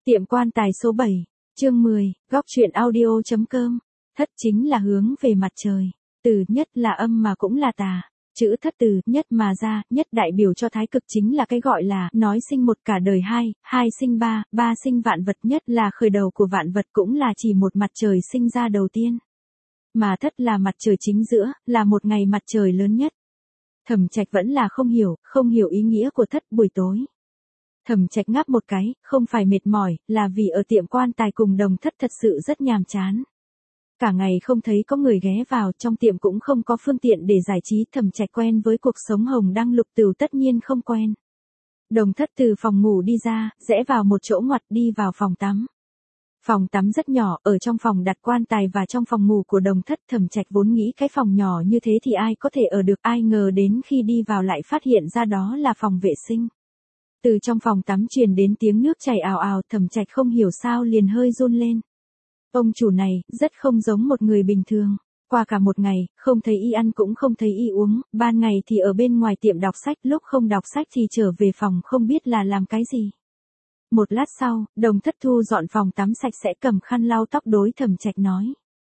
Tiệm quan tài số 7, chương 10, góc truyện audio.com. Thất chính là hướng về mặt trời. Từ nhất là âm mà cũng là tà. Chữ thất từ nhất mà ra, nhất đại biểu cho thái cực chính là cái gọi là nói sinh một cả đời hai, hai sinh ba, ba sinh vạn vật, nhất là khởi đầu của vạn vật cũng là chỉ một mặt trời sinh ra đầu tiên. Mà thất là mặt trời chính giữa, là một ngày mặt trời lớn nhất. Thẩm Trạch vẫn là không hiểu ý nghĩa của thất buổi tối. Thẩm Trạch ngáp một cái, không phải mệt mỏi, là vì ở tiệm quan tài cùng Đồng Thất thật sự rất nhàm chán. Cả ngày không thấy có người ghé vào, trong tiệm cũng không có phương tiện để giải trí, Thẩm Trạch quen với cuộc sống hồng đăng lục tửu tất nhiên không quen. Đồng Thất từ phòng ngủ đi ra, rẽ vào một chỗ ngoặt đi vào phòng tắm. Phòng tắm rất nhỏ, ở trong phòng đặt quan tài và trong phòng ngủ của Đồng Thất. Thẩm Trạch vốn nghĩ cái phòng nhỏ như thế thì ai có thể ở được, ai ngờ đến khi đi vào lại phát hiện ra đó là phòng vệ sinh. Từ trong phòng tắm truyền đến tiếng nước chảy ào ào, Thẩm Trạch không hiểu sao liền hơi run lên. Ông chủ này, rất không giống một người bình thường. Qua cả một ngày, không thấy y ăn cũng không thấy y uống, ban ngày thì ở bên ngoài tiệm đọc sách, lúc không đọc sách thì trở về phòng không biết là làm cái gì. Một lát sau, Đồng Thất thu dọn phòng tắm sạch sẽ, cầm khăn lau tóc đối Thẩm Trạch nói.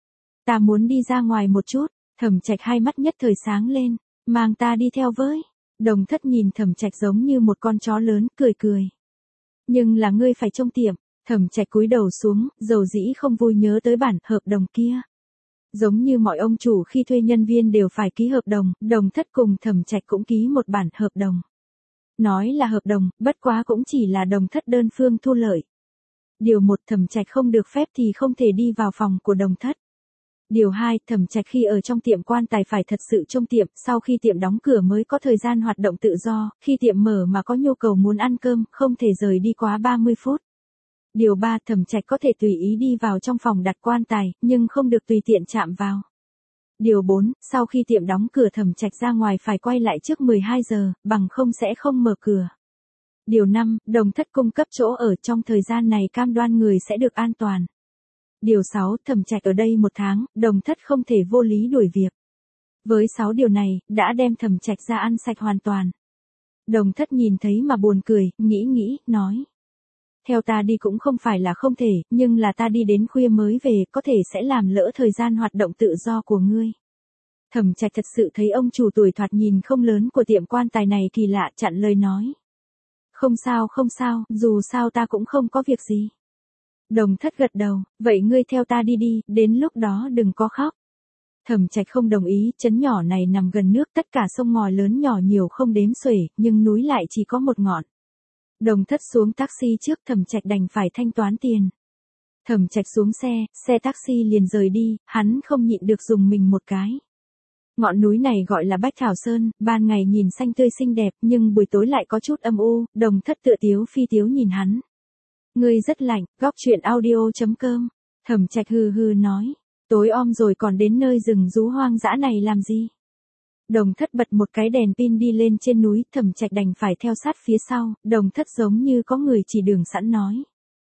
Ta muốn đi ra ngoài một chút. Thẩm Trạch hai mắt nhất thời sáng lên. Mang ta đi theo với. Đồng Thất nhìn Thẩm Trạch giống như một con chó lớn, cười cười. Nhưng là ngươi phải trông tiệm. Thẩm Trạch cúi đầu xuống, dầu dĩ không vui nhớ tới bản hợp đồng kia. Giống như mọi ông chủ khi thuê nhân viên đều phải ký hợp đồng, Đồng Thất cùng Thẩm Trạch cũng ký một bản hợp đồng. Nói là hợp đồng, bất quá cũng chỉ là Đồng Thất đơn phương thu lợi. Điều 1, Thẩm Trạch không được phép thì không thể đi vào phòng của Đồng Thất. Điều 2, Thẩm Trạch khi ở trong tiệm quan tài phải thật sự trông tiệm, sau khi tiệm đóng cửa mới có thời gian hoạt động tự do, khi tiệm mở mà có nhu cầu muốn ăn cơm, không thể rời đi quá 30 phút. Điều 3, Thẩm Trạch có thể tùy ý đi vào trong phòng đặt quan tài, nhưng không được tùy tiện chạm vào. Điều 4, sau khi tiệm đóng cửa Thẩm Trạch ra ngoài phải quay lại trước 12 giờ, bằng không sẽ không mở cửa. Điều 5, Đồng Thất cung cấp chỗ ở, trong thời gian này cam đoan người sẽ được an toàn. Điều 6, Thẩm Trạch ở đây 1 tháng, Đồng Thất không thể vô lý đuổi việc. Với 6 điều này, đã đem Thẩm Trạch ra ăn sạch hoàn toàn. Đồng Thất nhìn thấy mà buồn cười, nghĩ, nói. Theo ta đi cũng không phải là không thể, nhưng là ta đi đến khuya mới về, có thể sẽ làm lỡ thời gian hoạt động tự do của ngươi. Thẩm Trạch thật sự thấy ông chủ tuổi thoạt nhìn không lớn của tiệm quan tài này kỳ lạ, chặn lời nói. Không sao, dù sao ta cũng không có việc gì. Đồng Thất gật đầu, vậy ngươi theo ta đi, đến lúc đó đừng có khóc. Thẩm Trạch không đồng ý, trấn nhỏ này nằm gần nước, tất cả sông ngòi lớn nhỏ nhiều không đếm xuể, nhưng núi lại chỉ có một ngọn. Đồng Thất xuống taxi trước, Thẩm Trạch đành phải thanh toán tiền. Thẩm Trạch xuống xe taxi liền rời đi, hắn không nhịn được dùng mình một cái. Ngọn núi này gọi là Bách Thảo Sơn, ban ngày nhìn xanh tươi xinh đẹp, nhưng buổi tối lại có chút âm u. Đồng Thất tựa tiếu phi tiếu nhìn hắn. Ngươi rất lạnh, góc truyện audio.com. Thẩm Trạch hừ nói. Tối om rồi còn đến nơi rừng rú hoang dã này làm gì? Đồng Thất bật một cái đèn pin đi lên trên núi, Thẩm Trạch đành phải theo sát phía sau. Đồng Thất giống như có người chỉ đường sẵn nói.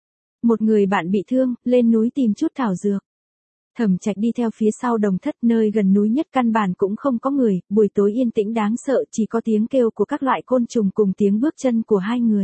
Một người bạn bị thương, lên núi tìm chút thảo dược. Thẩm Trạch đi theo phía sau Đồng Thất, nơi gần núi nhất căn bản cũng không có người, buổi tối yên tĩnh đáng sợ, chỉ có tiếng kêu của các loại côn trùng cùng tiếng bước chân của hai người.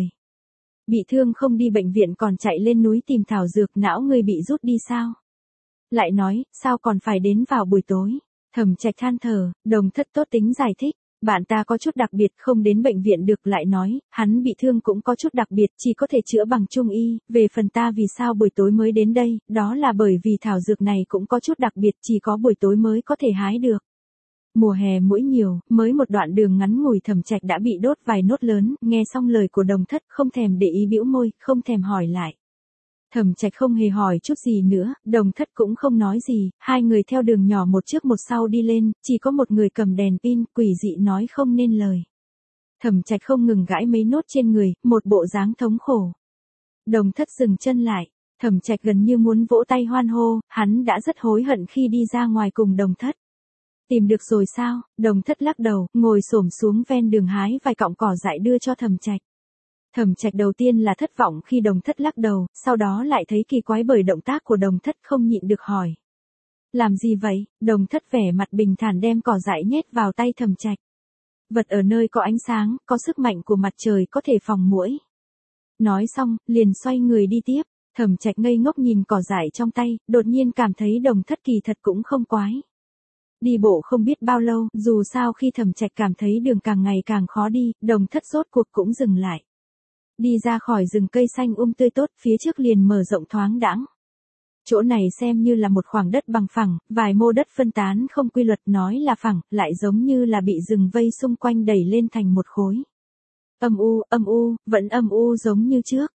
Bị thương không đi bệnh viện còn chạy lên núi tìm thảo dược, não ngươi bị rút đi sao? Lại nói, sao còn phải đến vào buổi tối? Thẩm Trạch than thở. Đồng Thất tốt tính giải thích. Bạn ta có chút đặc biệt, không đến bệnh viện được. Lại nói, hắn bị thương cũng có chút đặc biệt, chỉ có thể chữa bằng trung y. Về phần ta vì sao buổi tối mới đến đây, đó là bởi vì thảo dược này cũng có chút đặc biệt, chỉ có buổi tối mới có thể hái được. Mùa hè muỗi nhiều, mới một đoạn đường ngắn ngủi Thẩm Trạch đã bị đốt vài nốt lớn. Nghe xong lời của Đồng Thất, không thèm để ý, bĩu môi, không thèm hỏi lại. Thẩm Trạch không hề hỏi chút gì nữa, Đồng Thất cũng không nói gì, hai người theo đường nhỏ một trước một sau đi lên, chỉ có một người cầm đèn pin, quỷ dị nói không nên lời. Thẩm Trạch không ngừng gãi mấy nốt trên người, một bộ dáng thống khổ. Đồng Thất dừng chân lại, Thẩm Trạch gần như muốn vỗ tay hoan hô, hắn đã rất hối hận khi đi ra ngoài cùng Đồng Thất. Tìm được rồi sao? Đồng Thất lắc đầu, ngồi xổm xuống ven đường hái vài cọng cỏ dại đưa cho Thẩm Trạch. Thẩm Trạch đầu tiên là thất vọng khi Đồng Thất lắc đầu, sau đó lại thấy kỳ quái bởi động tác của Đồng Thất, không nhịn được hỏi. Làm gì vậy? Đồng Thất vẻ mặt bình thản đem cỏ dại nhét vào tay Thẩm Trạch. Vật ở nơi có ánh sáng, có sức mạnh của mặt trời có thể phòng muỗi. Nói xong, liền xoay người đi tiếp. Thẩm Trạch ngây ngốc nhìn cỏ dại trong tay, đột nhiên cảm thấy Đồng Thất kỳ thật cũng không quái. Đi bộ không biết bao lâu, dù sao khi Thẩm Trạch cảm thấy đường càng ngày càng khó đi, Đồng Thất rốt cuộc cũng dừng lại. Đi ra khỏi rừng cây xanh tươi tốt, phía trước liền mở rộng thoáng đãng. Chỗ này xem như là một khoảng đất bằng phẳng, vài mô đất phân tán không quy luật, nói là phẳng, lại giống như là bị rừng vây xung quanh đẩy lên thành một khối. Âm u, vẫn âm u giống như trước.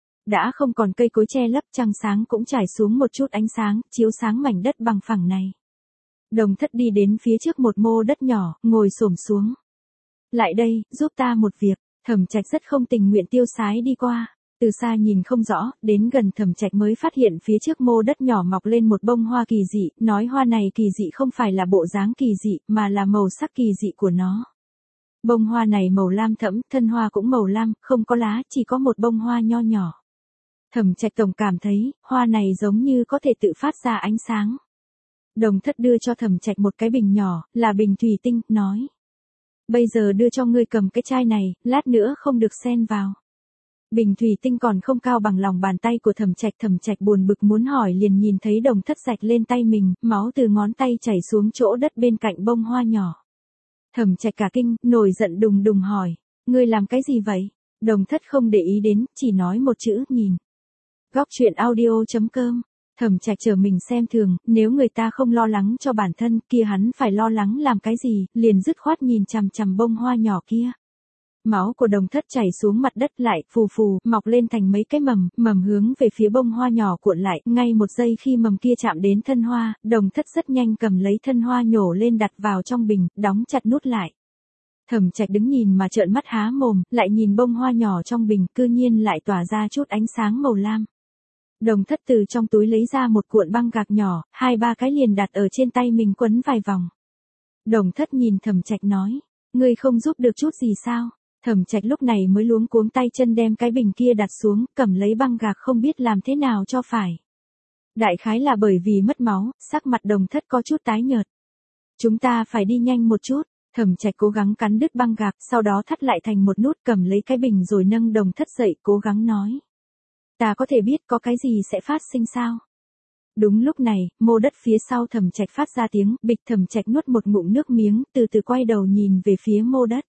Đã không còn cây cối che lấp, trăng sáng cũng trải xuống một chút ánh sáng, chiếu sáng mảnh đất bằng phẳng này. Đồng Thất đi đến phía trước một mô đất nhỏ, ngồi xổm xuống. Lại đây, giúp ta một việc. Thẩm Trạch rất không tình nguyện tiêu sái đi qua. Từ xa nhìn không rõ, đến gần Thẩm Trạch mới phát hiện phía trước mô đất nhỏ mọc lên một bông hoa kỳ dị, nói hoa này kỳ dị không phải là bộ dáng kỳ dị, mà là màu sắc kỳ dị của nó. Bông hoa này màu lam thẫm, thân hoa cũng màu lam, không có lá, chỉ có một bông hoa nho nhỏ. Thẩm Trạch tổng cảm thấy, hoa này giống như có thể tự phát ra ánh sáng. Đồng Thất đưa cho Thẩm Trạch một cái bình nhỏ, là bình thủy tinh, nói. Bây giờ đưa cho ngươi cầm cái chai này, lát nữa không được xen vào. Bình thủy tinh còn không cao bằng lòng bàn tay của Thẩm Trạch buồn bực muốn hỏi liền nhìn thấy Đồng Thất rạch lên tay mình, máu từ ngón tay chảy xuống chỗ đất bên cạnh bông hoa nhỏ. Thẩm Trạch cả kinh, nổi giận đùng đùng hỏi, ngươi làm cái gì vậy? Đồng Thất không để ý đến, chỉ nói một chữ, nhìn. Góc truyện audio.com. Thẩm Trạch chờ mình xem thường, nếu người ta không lo lắng cho bản thân, kia hắn phải lo lắng làm cái gì, liền dứt khoát nhìn chằm chằm bông hoa nhỏ kia. Máu của Đồng Thất chảy xuống mặt đất lại, phù, mọc lên thành mấy cái mầm hướng về phía bông hoa nhỏ cuộn lại, ngay một giây khi mầm kia chạm đến thân hoa, Đồng Thất rất nhanh cầm lấy thân hoa nhổ lên đặt vào trong bình, đóng chặt nút lại. Thẩm Trạch đứng nhìn mà trợn mắt há mồm, lại nhìn bông hoa nhỏ trong bình, cư nhiên lại tỏa ra chút ánh sáng màu lam. Đồng Thất từ trong túi lấy ra một cuộn băng gạc nhỏ, 2-3 cái liền đặt ở trên tay mình quấn vài vòng. Đồng Thất nhìn Thẩm Trạch nói, ngươi không giúp được chút gì sao? Thẩm Trạch lúc này mới luống cuống tay chân đem cái bình kia đặt xuống, cầm lấy băng gạc không biết làm thế nào cho phải. Đại khái là bởi vì mất máu, sắc mặt Đồng Thất có chút tái nhợt. Chúng ta phải đi nhanh một chút. Thẩm Trạch cố gắng cắn đứt băng gạc, sau đó thắt lại thành một nút, cầm lấy cái bình rồi nâng Đồng Thất dậy, cố gắng nói. Ta có thể biết có cái gì sẽ phát sinh sao? Đúng lúc này, mô đất phía sau Thẩm Trạch phát ra tiếng, bịch. Thẩm Trạch nuốt một ngụm nước miếng, từ từ quay đầu nhìn về phía mô đất.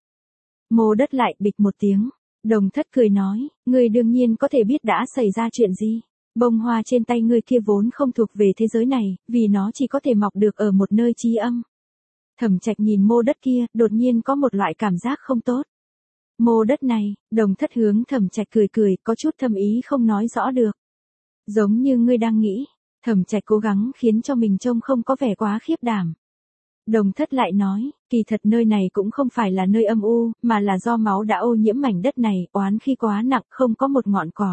Mô đất lại bịch một tiếng. Đồng Thất cười nói, ngươi đương nhiên có thể biết đã xảy ra chuyện gì. Bông hoa trên tay ngươi kia vốn không thuộc về thế giới này, vì nó chỉ có thể mọc được ở một nơi chi âm. Thẩm Trạch nhìn mô đất kia, đột nhiên có một loại cảm giác không tốt. Mô đất này, Đồng Thất hướng Thẩm Trạch cười, có chút thâm ý không nói rõ được. Giống như ngươi đang nghĩ. Thẩm Trạch cố gắng khiến cho mình trông không có vẻ quá khiếp đảm. Đồng Thất lại nói, kỳ thật nơi này cũng không phải là nơi âm u, mà là do máu đã ô nhiễm mảnh đất này, oán khí quá nặng, không có một ngọn cỏ.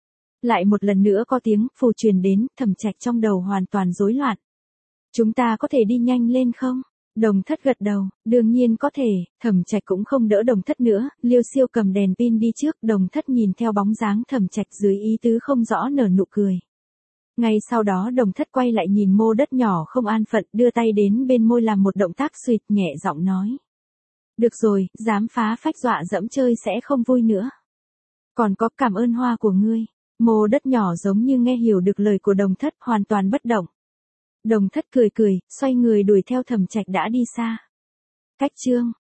Lại một lần nữa có tiếng phù truyền đến, Thẩm Trạch trong đầu hoàn toàn rối loạn. Chúng ta có thể đi nhanh lên không? Đồng Thất gật đầu, đương nhiên có thể. Thẩm Trạch cũng không đỡ Đồng Thất nữa, Liêu Siêu cầm đèn pin đi trước, Đồng Thất nhìn theo bóng dáng Thẩm Trạch dưới ý tứ không rõ nở nụ cười. Ngay sau đó Đồng Thất quay lại nhìn mô đất nhỏ không an phận, đưa tay đến bên môi làm một động tác xuỵt, nhẹ giọng nói. Được rồi, dám phá phách dọa dẫm chơi sẽ không vui nữa. Còn có, cảm ơn hoa của ngươi. Mô đất nhỏ giống như nghe hiểu được lời của Đồng Thất, hoàn toàn bất động. Đồng Thất cười, xoay người đuổi theo Thẩm Trạch đã đi xa. Cách chương